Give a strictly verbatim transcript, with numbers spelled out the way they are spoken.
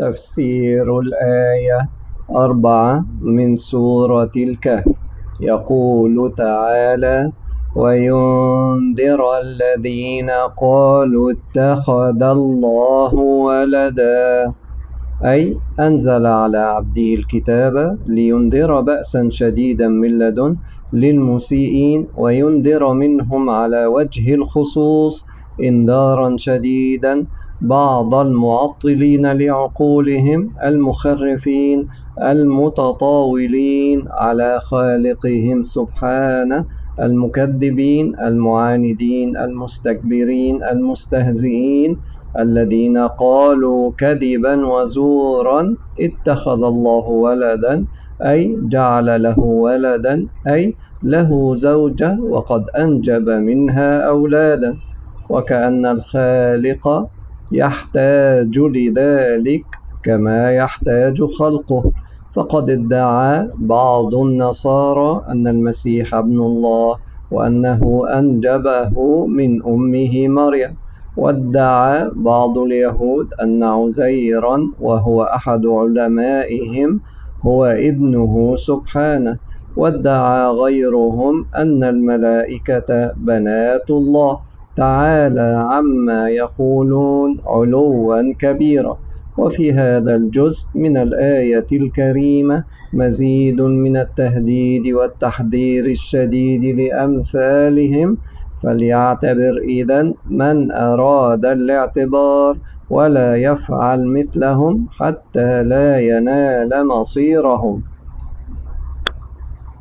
تفسير الآية أربعة من سورة الكهف. يقول تعالى: وينذر الذين قالوا اتخذ الله ولدا، أي أنزل على عبده الكتاب لينذر بأسا شديدا من لدن للمسيئين، وينذر منهم على وجه الخصوص إنذارا شديدا بعض المعطلين لعقولهم المخرفين المتطاولين على خالقهم سبحانه، المكذبين المعاندين المستكبرين المستهزئين، الذين قالوا كذبا وزورا اتخذ الله ولدا، أي جعل له ولدا، أي له زوجة وقد أنجب منها أولادا، وكأن الخالق يحتاج لذلك كما يحتاج خلقه. فقد ادعى بعض النصارى أن المسيح ابن الله، وأنه أنجبه من أمه مريم، وادعى بعض اليهود أن عزيرا وهو أحد علمائهم هو ابنه سبحانه، وادعى غيرهم أن الملائكة بنات الله تعالى عما يقولون علوا كبيرا. وفي هذا الجزء من الآية الكريمة مزيد من التهديد والتحذير الشديد لأمثالهم، فليعتبر إذن من أراد الاعتبار ولا يفعل مثلهم حتى لا ينال مصيرهم.